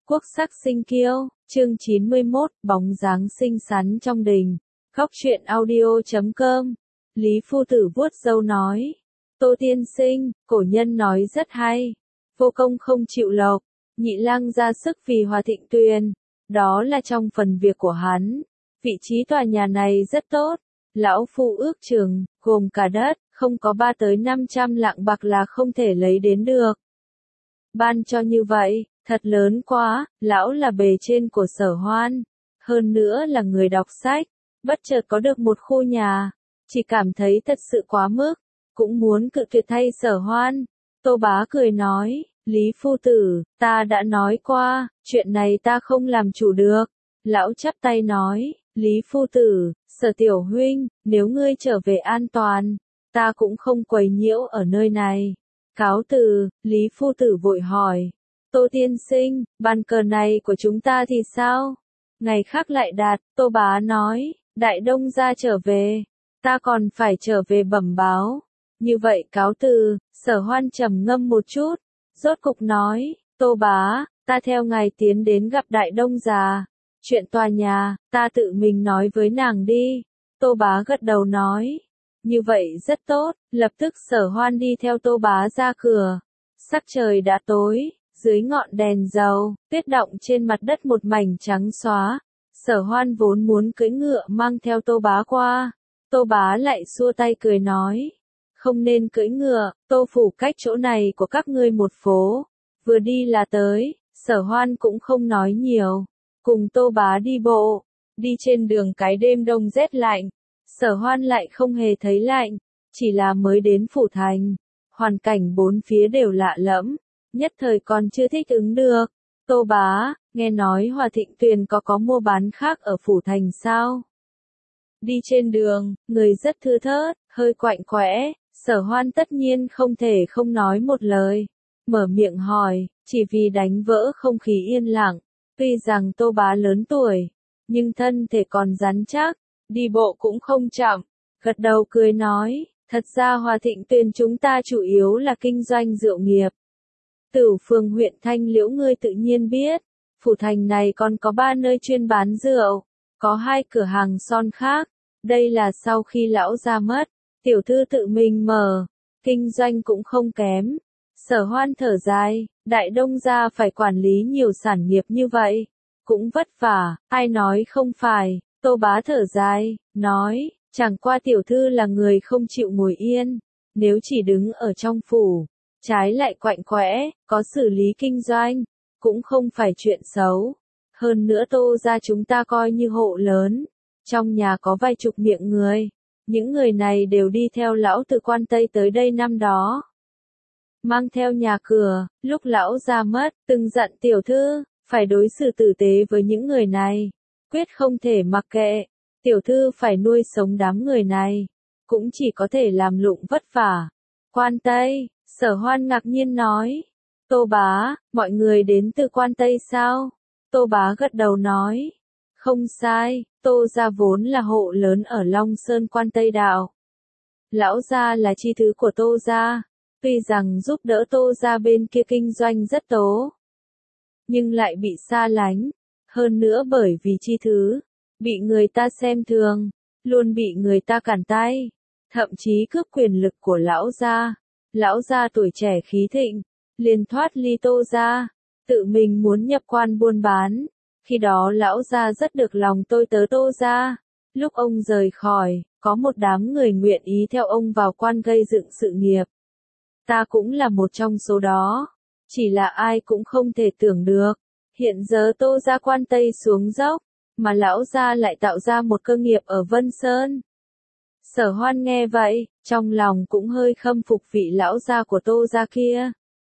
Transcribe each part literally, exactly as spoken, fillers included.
Quốc sắc sinh kiêu, chương chín mươi mốt, bóng dáng xinh xắn trong đình. Góc truyện audio chấm com. Lý phu tử vuốt râu nói. Tô tiên sinh, cổ nhân nói rất hay. Vô công không chịu lộc, nhị lang ra sức vì hòa thịnh tuyền. Đó là trong phần việc của hắn. Vị trí tòa nhà này rất tốt. Lão phu ước chừng, gồm cả đất, không có ba tới năm trăm lạng bạc là không thể lấy đến được. Ban cho như vậy, thật lớn quá, lão là bề trên của Sở Hoan, hơn nữa là người đọc sách, bất chợt có được một khu nhà, chỉ cảm thấy thật sự quá mức, cũng muốn cự tuyệt thay Sở Hoan. Tô Bá cười nói, Lý phu tử, ta đã nói qua, chuyện này ta không làm chủ được. Lão chắp tay nói, Lý phu tử, Sở tiểu huynh, nếu ngươi trở về an toàn, ta cũng không quấy nhiễu ở nơi này. Cáo từ, Lý phu tử vội hỏi. Tô tiên sinh, bàn cờ này của chúng ta thì sao? Ngày khác lại đạt, Tô Bá nói, Đại Đông gia trở về, ta còn phải trở về bẩm báo. Như vậy cáo từ, Sở Hoan trầm ngâm một chút, rốt cục nói, Tô Bá, ta theo ngài tiến đến gặp Đại Đông gia. Chuyện tòa nhà, ta tự mình nói với nàng đi. Tô Bá gật đầu nói. Như vậy rất tốt, lập tức Sở Hoan đi theo Tô Bá ra cửa. Sắc trời đã tối, dưới ngọn đèn dầu, tuyết đọng trên mặt đất một mảnh trắng xóa. Sở Hoan vốn muốn cưỡi ngựa mang theo Tô Bá qua. Tô Bá lại xua tay cười nói. Không nên cưỡi ngựa, Tô phủ cách chỗ này của các ngươi một phố. Vừa đi là tới, Sở Hoan cũng không nói nhiều. Cùng Tô Bá đi bộ, đi trên đường cái đêm đông rét lạnh. Sở Hoan lại không hề thấy lạnh, chỉ là mới đến phủ thành, hoàn cảnh bốn phía đều lạ lẫm, nhất thời còn chưa thích ứng được. Tô Bá, nghe nói Hòa Thịnh Tuyền có có mua bán khác ở phủ thành sao? Đi trên đường, người rất thưa thớt, hơi quạnh quẽ, Sở Hoan tất nhiên không thể không nói một lời, mở miệng hỏi, chỉ vì đánh vỡ không khí yên lặng. Tuy rằng Tô Bá lớn tuổi, nhưng thân thể còn rắn chắc. Đi bộ cũng không chậm, gật đầu cười nói, thật ra Hòa Thịnh Tuyền chúng ta chủ yếu là kinh doanh rượu nghiệp. Tửu phường huyện Thanh Liễu ngươi tự nhiên biết, phủ thành này còn có ba nơi chuyên bán rượu, có hai cửa hàng son khác, đây là sau khi lão ra mất, tiểu thư tự mình mở, kinh doanh cũng không kém. Sở Hoan thở dài, Đại Đông gia phải quản lý nhiều sản nghiệp như vậy, cũng vất vả, ai nói không phải. Tô Bá thở dài, nói, chẳng qua tiểu thư là người không chịu ngồi yên, nếu chỉ đứng ở trong phủ, trái lại quạnh quẽ, có xử lý kinh doanh, cũng không phải chuyện xấu. Hơn nữa Tô gia chúng ta coi như hộ lớn, trong nhà có vài chục miệng người, những người này đều đi theo lão từ Quan Tây tới đây năm đó. Mang theo nhà cửa, lúc lão ra mất, từng dặn tiểu thư, phải đối xử tử tế với những người này. Quyết không thể mặc kệ, tiểu thư phải nuôi sống đám người này, cũng chỉ có thể làm lụng vất vả. Quan Tây, Sở Hoan ngạc nhiên nói, Tô Bá, mọi người đến từ Quan Tây sao? Tô Bá gật đầu nói, không sai, Tô gia vốn là hộ lớn ở Long Sơn Quan Tây Đạo. Lão gia là chi thứ của Tô gia, tuy rằng giúp đỡ Tô gia bên kia kinh doanh rất tố, nhưng lại bị xa lánh. Hơn nữa bởi vì chi thứ, bị người ta xem thường, luôn bị người ta cản tay, thậm chí cướp quyền lực của lão gia. Lão gia tuổi trẻ khí thịnh, liền thoát ly Tô gia, tự mình muốn nhập quan buôn bán. Khi đó lão gia rất được lòng tôi tớ Tô gia. Lúc ông rời khỏi, có một đám người nguyện ý theo ông vào quan gây dựng sự nghiệp. Ta cũng là một trong số đó, chỉ là ai cũng không thể tưởng được. Hiện giờ Tô gia Quan Tây xuống dốc, mà lão gia lại tạo ra một cơ nghiệp ở Vân Sơn. Sở Hoan nghe vậy, trong lòng cũng hơi khâm phục vị lão gia của Tô gia kia.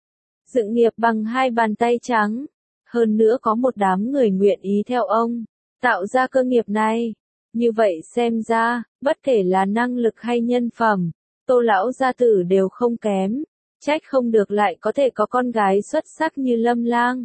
Dựng nghiệp bằng hai bàn tay trắng, hơn nữa có một đám người nguyện ý theo ông, tạo ra cơ nghiệp này. Như vậy xem ra, bất kể là năng lực hay nhân phẩm, Tô lão gia tử đều không kém, trách không được lại có thể có con gái xuất sắc như Lâm Lang.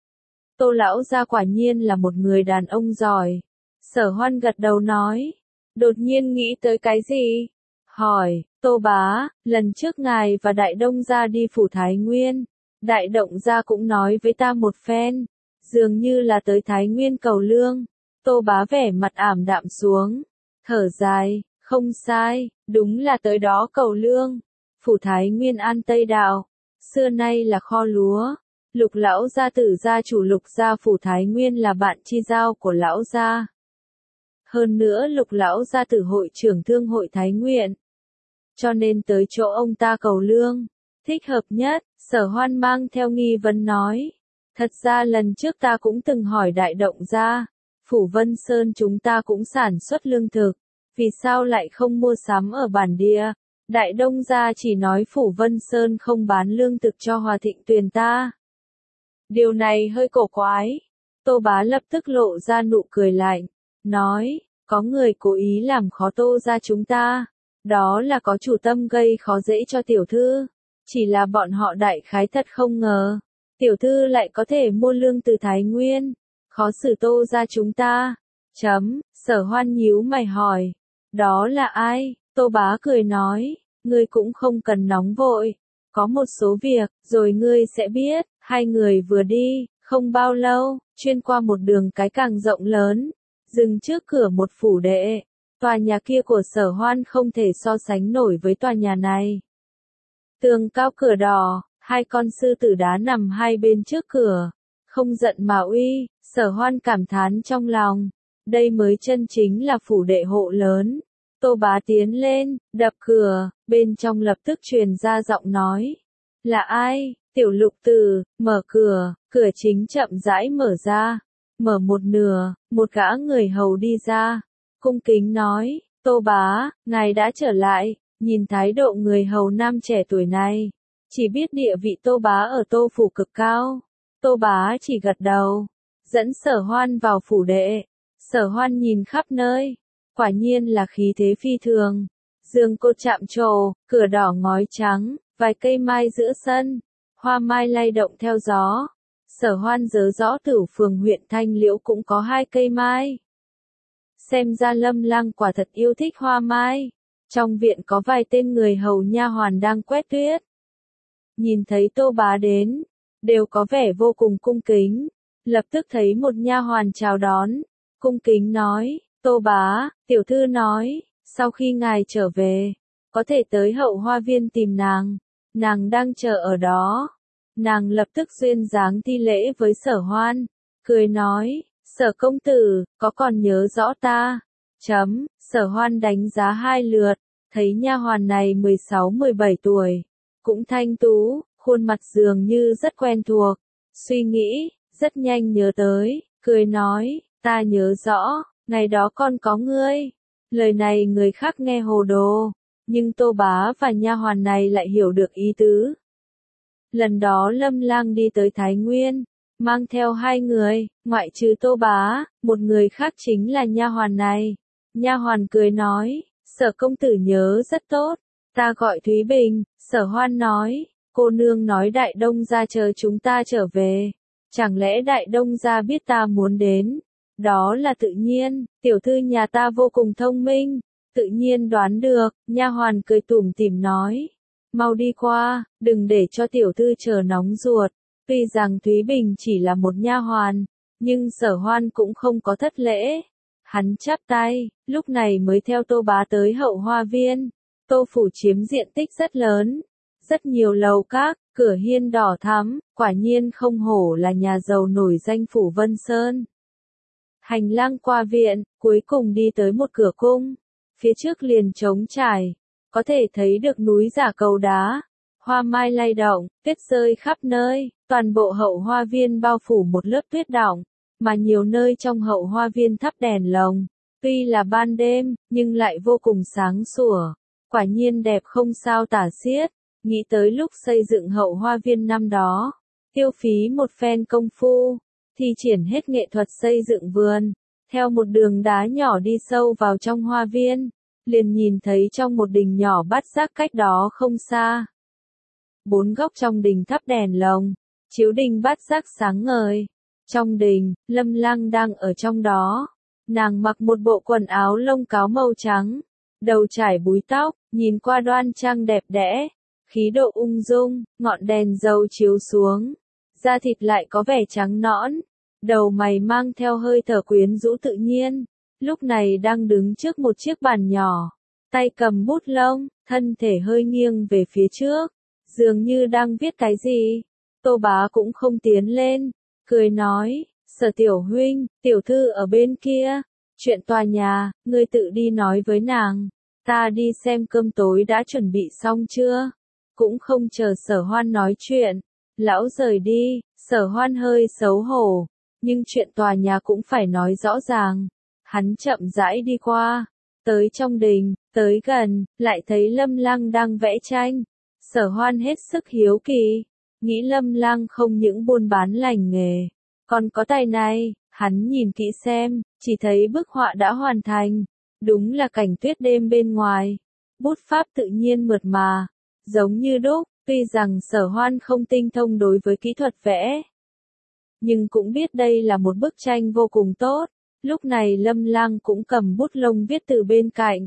Tô lão gia quả nhiên là một người đàn ông giỏi. Sở Hoan gật đầu nói. Đột nhiên nghĩ tới cái gì? Hỏi, Tô Bá, lần trước ngài và Đại Đông gia đi phủ Thái Nguyên, Đại Động gia cũng nói với ta một phen. dường như là tới Thái Nguyên cầu lương. Tô Bá vẻ mặt ảm đạm xuống, thở dài, không sai, đúng là tới đó cầu lương. Phủ Thái Nguyên An Tây Đạo, xưa nay là kho lúa. Lục lão gia tử gia chủ Lục gia phủ Thái Nguyên là bạn chi giao của lão gia. Hơn nữa Lục lão gia tử hội trưởng thương hội Thái Nguyên. Cho nên tới chỗ ông ta cầu lương, thích hợp nhất. Sở Hoan mang theo nghi vấn nói. Thật ra lần trước ta cũng từng hỏi Đại Động gia, phủ Vân Sơn chúng ta cũng sản xuất lương thực, vì sao lại không mua sắm ở bản địa? Đại Đông gia chỉ nói phủ Vân Sơn không bán lương thực cho Hòa Thịnh Tuyền ta. Điều này hơi cổ quái. Tô Bá lập tức lộ ra nụ cười lạnh, nói, có người cố ý làm khó Tô gia chúng ta, đó là có chủ tâm gây khó dễ cho tiểu thư, chỉ là bọn họ đại khái thật không ngờ, tiểu thư lại có thể mua lương từ Thái Nguyên, khó xử Tô gia chúng ta. Chấm, Sở Hoan nhíu mày hỏi, đó là ai? Tô Bá cười nói, ngươi cũng không cần nóng vội, có một số việc, rồi ngươi sẽ biết. Hai người vừa đi, không bao lâu, chuyên qua một đường cái càng rộng lớn, dừng trước cửa một phủ đệ. Tòa nhà kia của Sở Hoan không thể so sánh nổi với tòa nhà này. Tường cao cửa đỏ, hai con sư tử đá nằm hai bên trước cửa, không giận mà uy. Sở Hoan cảm thán trong lòng, đây mới chân chính là phủ đệ hộ lớn. Tô Bá tiến lên, đập cửa, bên trong lập tức truyền ra giọng nói, là ai? Tiểu Lục Tử, mở cửa. Cửa chính chậm rãi mở ra, mở một nửa, một gã người hầu đi ra, cung kính nói, Tô Bá, ngài đã trở lại. Nhìn thái độ người hầu nam trẻ tuổi này, chỉ biết địa vị Tô Bá ở Tô phủ cực cao. Tô Bá chỉ gật đầu, dẫn Sở Hoan vào phủ đệ. Sở Hoan nhìn khắp nơi, quả nhiên là khí thế phi thường. Giường cột chạm trổ, cửa đỏ ngói trắng, vài cây mai giữa sân, hoa mai lay động theo gió. Sở Hoan nhớ rõ Tửu phường huyện Thanh Liễu cũng có hai cây mai. Xem ra Lâm Lang quả thật yêu thích hoa mai. Trong viện có vài tên người hầu nha hoàn đang quét tuyết. Nhìn thấy Tô Bá đến, đều có vẻ vô cùng cung kính. Lập tức thấy một nha hoàn chào đón, cung kính nói, Tô Bá, tiểu thư nói, sau khi ngài trở về, có thể tới Hậu Hoa Viên tìm nàng, nàng đang chờ ở đó. Nàng lập tức duyên dáng thi lễ với Sở Hoan, cười nói, Sở công tử, có còn nhớ rõ ta? Chấm, Sở Hoan đánh giá hai lượt, thấy nha hoàn này mười sáu mười bảy tuổi, cũng thanh tú, khuôn mặt dường như rất quen thuộc, suy nghĩ, rất nhanh nhớ tới, cười nói, ta nhớ rõ, ngày đó con có ngươi. Lời này người khác nghe hồ đồ, nhưng Tô Bá và nha hoàn này lại hiểu được ý tứ. Lần đó Lâm Lang đi tới Thái Nguyên, mang theo hai người, ngoại trừ Tô Bá, một người khác chính là nha hoàn này. Nha hoàn cười nói, Sở công tử nhớ rất tốt, ta gọi Thúy Bình. Sở Hoan nói, cô nương nói Đại Đông gia chờ chúng ta trở về, chẳng lẽ Đại Đông gia biết ta muốn đến? Đó là tự nhiên, tiểu thư nhà ta vô cùng thông minh, tự nhiên đoán được. Nha hoàn cười tủm tỉm nói, mau đi qua, đừng để cho tiểu thư chờ nóng ruột. Tuy rằng Thúy Bình chỉ là một nha hoàn, nhưng Sở Hoan cũng không có thất lễ. Hắn chắp tay, lúc này mới theo Tô Bá tới Hậu Hoa Viên. Tô phủ chiếm diện tích rất lớn, rất nhiều lầu các, cửa hiên đỏ thắm, quả nhiên không hổ là nhà giàu nổi danh phủ Vân Sơn. Hành lang qua viện, cuối cùng đi tới một cửa cung, phía trước liền trống trải, có thể thấy được núi giả cầu đá, hoa mai lay động, tuyết rơi khắp nơi, toàn bộ Hậu Hoa Viên bao phủ một lớp tuyết đọng, mà nhiều nơi trong Hậu Hoa Viên thắp đèn lồng, tuy là ban đêm, nhưng lại vô cùng sáng sủa, quả nhiên đẹp không sao tả xiết. Nghĩ tới lúc xây dựng Hậu Hoa Viên năm đó, tiêu phí một phen công phu, thi triển hết nghệ thuật xây dựng vườn, theo một đường đá nhỏ đi sâu vào trong hoa viên, liền nhìn thấy trong một đình nhỏ bát giác cách đó không xa. Bốn góc trong đình thắp đèn lồng, chiếu đình bát giác sáng ngời. Trong đình, Lâm Lang đang ở trong đó. Nàng mặc một bộ quần áo lông cáo màu trắng, đầu trải búi tóc, nhìn qua đoan trang đẹp đẽ, khí độ ung dung, ngọn đèn dầu chiếu xuống, da thịt lại có vẻ trắng nõn, đầu mày mang theo hơi thở quyến rũ tự nhiên, lúc này đang đứng trước một chiếc bàn nhỏ, tay cầm bút lông, thân thể hơi nghiêng về phía trước, dường như đang viết cái gì. Tô Bá cũng không tiến lên, cười nói, Sở tiểu huynh, tiểu thư ở bên kia, chuyện tòa nhà, ngươi tự đi nói với nàng, ta đi xem cơm tối đã chuẩn bị xong chưa. Cũng không chờ Sở Hoan nói chuyện, lão rời đi. Sở Hoan hơi xấu hổ, nhưng chuyện tòa nhà cũng phải nói rõ ràng. Hắn chậm rãi đi qua, tới trong đình, tới gần, lại thấy Lâm Lang đang vẽ tranh. Sở Hoan hết sức hiếu kỳ, nghĩ Lâm Lang không những buôn bán lành nghề, còn có tài này. Hắn nhìn kỹ xem, chỉ thấy bức họa đã hoàn thành, đúng là cảnh tuyết đêm bên ngoài. Bút pháp tự nhiên mượt mà, giống như đúc. Tuy rằng Sở Hoan không tinh thông đối với kỹ thuật vẽ, nhưng cũng biết đây là một bức tranh vô cùng tốt. Lúc này Lâm Lang cũng cầm bút lông viết từ bên cạnh.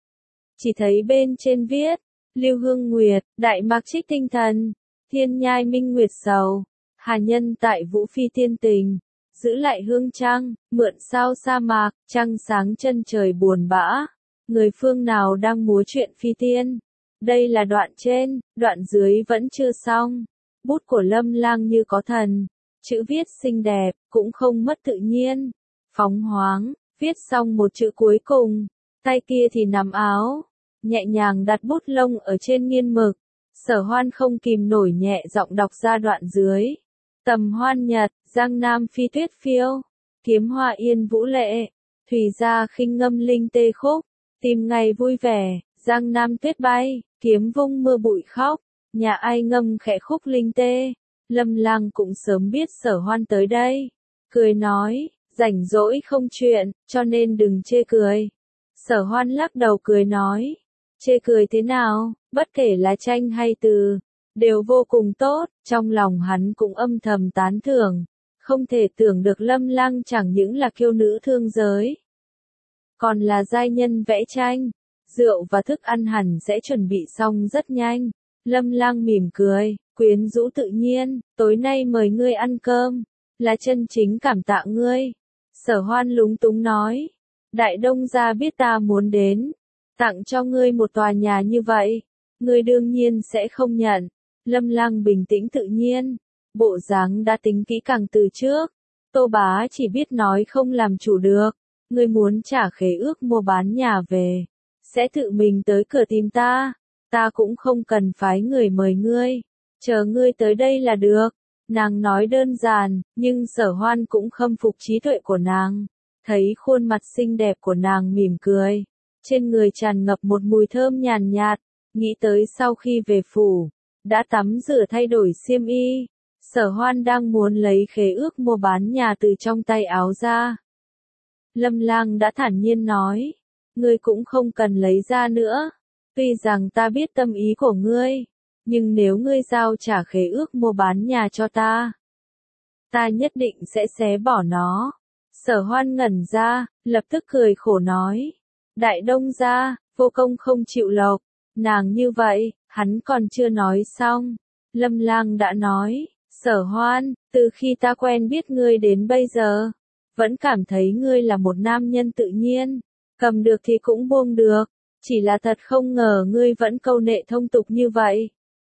Chỉ thấy bên trên viết, Lưu Hương Nguyệt, Đại Mạc Trích Tinh Thần, Thiên Nhai Minh Nguyệt Sầu, Hà Nhân tại Vũ Phi Tiên Tình, giữ lại hương trăng, mượn sao sa mạc, trăng sáng chân trời buồn bã, người phương nào đang múa chuyện phi tiên. Đây là đoạn trên, đoạn dưới vẫn chưa xong. Bút của Lâm Lang như có thần, chữ viết xinh đẹp, cũng không mất tự nhiên, phóng khoáng, viết xong một chữ cuối cùng, tay kia thì nắm áo, nhẹ nhàng đặt bút lông ở trên nghiên mực. Sở Hoan không kìm nổi nhẹ giọng đọc ra đoạn dưới. Tầm hoan nhật, giang nam phi tuyết phiêu, kiếm hoa yên vũ lệ, thủy gia khinh ngâm linh tê khúc, tìm ngày vui vẻ, giang nam tuyết bay, kiếm vung mưa bụi khóc, nhà ai ngâm khẽ khúc linh tê. Lâm Lang cũng sớm biết Sở Hoan tới đây, cười nói, rảnh rỗi không chuyện, cho nên đừng chê cười. Sở Hoan lắc đầu cười nói, chê cười thế nào, bất kể là tranh hay từ, đều vô cùng tốt. Trong lòng hắn cũng âm thầm tán thưởng, không thể tưởng được Lâm Lang chẳng những là kiêu nữ thương giới, còn là giai nhân vẽ tranh. Rượu và thức ăn hẳn sẽ chuẩn bị xong rất nhanh. Lâm Lang mỉm cười, quyến rũ tự nhiên, tối nay mời ngươi ăn cơm, là chân chính cảm tạ ngươi. Sở Hoan lúng túng nói, Đại Đông gia biết ta muốn đến, tặng cho ngươi một tòa nhà như vậy, ngươi đương nhiên sẽ không nhận. Lâm Lang bình tĩnh tự nhiên, bộ dáng đã tính kỹ càng từ trước. Tô Bá chỉ biết nói không làm chủ được, ngươi muốn trả khế ước mua bán nhà về, sẽ tự mình tới cửa tìm ta, ta cũng không cần phái người mời ngươi, chờ ngươi tới đây là được. Nàng nói đơn giản, nhưng Sở Hoan cũng khâm phục trí tuệ của nàng, thấy khuôn mặt xinh đẹp của nàng mỉm cười, trên người tràn ngập một mùi thơm nhàn nhạt, nghĩ tới sau khi về phủ, đã tắm rửa thay đổi xiêm y, Sở Hoan đang muốn lấy khế ước mua bán nhà từ trong tay áo ra. Lâm Lang đã thản nhiên nói, ngươi cũng không cần lấy ra nữa, tuy rằng ta biết tâm ý của ngươi, nhưng nếu ngươi giao trả khế ước mua bán nhà cho ta, ta nhất định sẽ xé bỏ nó. Sở Hoan ngẩn ra, lập tức cười khổ nói, Đại Đông gia, vô công không chịu lộc, nàng như vậy, hắn còn chưa nói xong. Lâm Lang đã nói, Sở Hoan, từ khi ta quen biết ngươi đến bây giờ, vẫn cảm thấy ngươi là một nam nhân tự nhiên, cầm được thì cũng buông được, chỉ là thật không ngờ ngươi vẫn câu nệ thông tục như vậy.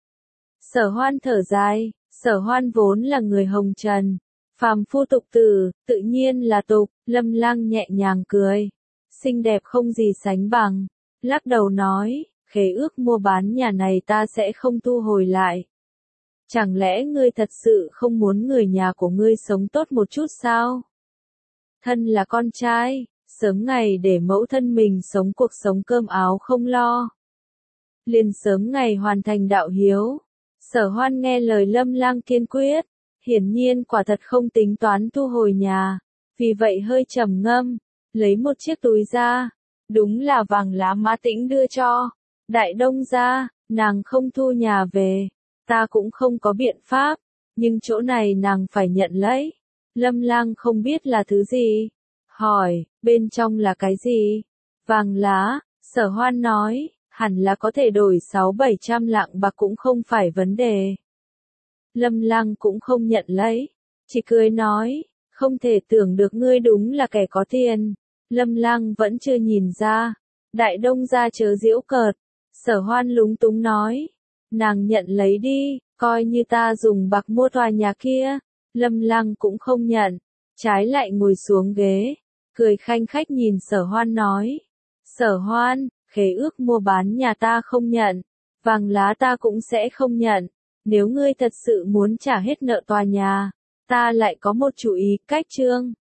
Sở Hoan thở dài, Sở Hoan vốn là người hồng trần, phàm phu tục tử, tự nhiên là tục. Lâm Lang nhẹ nhàng cười, xinh đẹp không gì sánh bằng, lắc đầu nói, khế ước mua bán nhà này ta sẽ không thu hồi lại. Chẳng lẽ ngươi thật sự không muốn người nhà của ngươi sống tốt một chút sao? Thân là con trai, sớm ngày để mẫu thân mình sống cuộc sống cơm áo không lo, liền sớm ngày hoàn thành đạo hiếu. Sở Hoan nghe lời Lâm Lang kiên quyết, hiển nhiên quả thật không tính toán thu hồi nhà, vì vậy hơi trầm ngâm, lấy một chiếc túi ra, đúng là vàng lá Mã Tĩnh đưa cho. Đại Đông gia, nàng không thu nhà về, ta cũng không có biện pháp, nhưng chỗ này nàng phải nhận lấy. Lâm Lang không biết là thứ gì, hỏi, bên trong là cái gì? Vàng lá. Sở Hoan nói, hẳn là có thể đổi sáu bảy trăm lạng bạc cũng không phải vấn đề. Lâm Lang cũng không nhận lấy, chỉ cười nói, Không thể tưởng được ngươi đúng là kẻ có tiền. Lâm Lang vẫn chưa nhìn ra. Đại Đông gia chớ giễu cợt. Sở Hoan lúng túng nói. Nàng nhận lấy đi, coi như ta dùng bạc mua tòa nhà kia. Lâm Lang cũng không nhận. Trái lại ngồi xuống ghế. Cười khanh khách nhìn Sở Hoan nói. Sở Hoan, khế ước mua bán nhà ta không nhận. Vàng lá ta cũng sẽ không nhận. Nếu ngươi thật sự muốn trả hết nợ tòa nhà, ta lại có một chủ ý, cách trương.